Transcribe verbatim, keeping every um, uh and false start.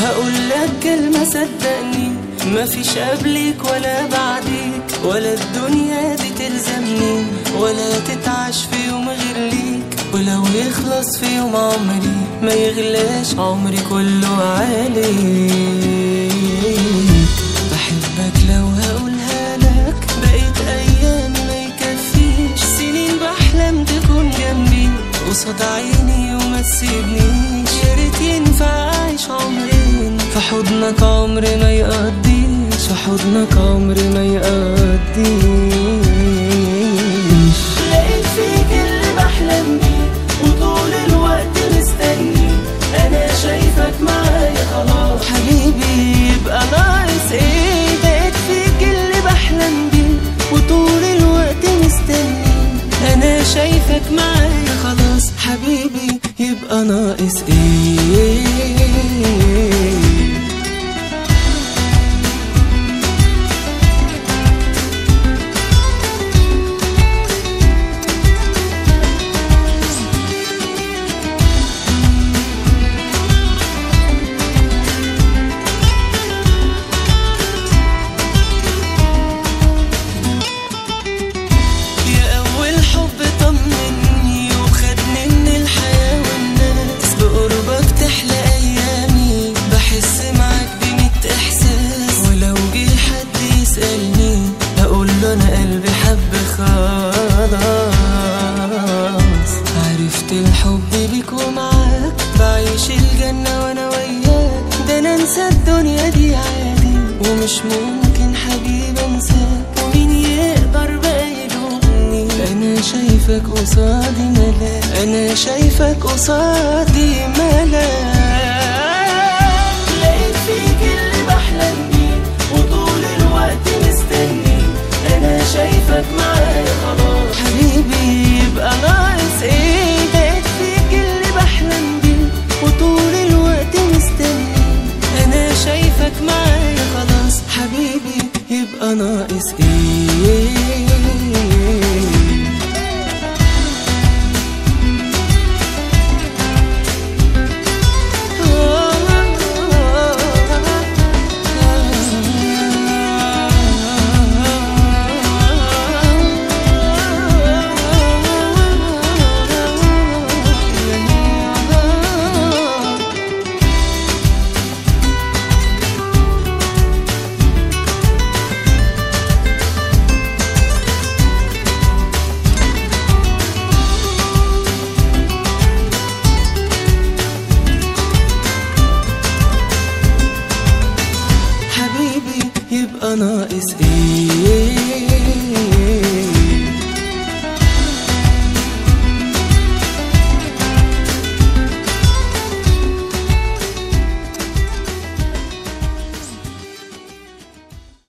هقول لك كلمة صدقني، مفيش قبلك ولا بعديك، ولا الدنيا دي تلزمني، ولا تتعش في يوم غير ليك. ولو يخلص في يوم عمري ما يغلاش عمري كله عليك. بحبك لو هقولها لك بقيت ايامي ما يكفيش، سنين بحلم تكون جنبي قصاد عيني وما تسيبنيش. يا ريت ينفع اعيش عمرين في حضنك عمري ما يقضيش، في حضنك عمري ما يقضيش. لقيت فيك اللي بحلم بيه وطول الوقت مستني، انا شايفك معايا خلاص حبيبي يبقى ناقص ايه. لقيت فيك اللي بحلم بيه وطول الوقت مستني، انا شايفك معايا خلاص حبيبي يبقى ناقص ايه. أنا قلبي حب خلاص، عرفت الحب بيك ومعاك بعيش الجنة وأنا وياك. ده أنا أنسى الدنيا دي عادي ومش ممكن حبيبي أنساك، ومين يقدر بقى يلومني؟ أنا شايفك قصادي ملاك، أنا شايفك قصادي ملاك. لقيت فيك اللي بحلم بيه وطول الوقت مستني، أنا شايفك معايا خلاص حبيبي يبقى ناقص ايه. لقيت فيك اللي بحلم بيه وطول الوقت مستني، أنا شايفك معايا خلاص حبيبي يبقى ناقص ايه. يبقى ناقص ايه.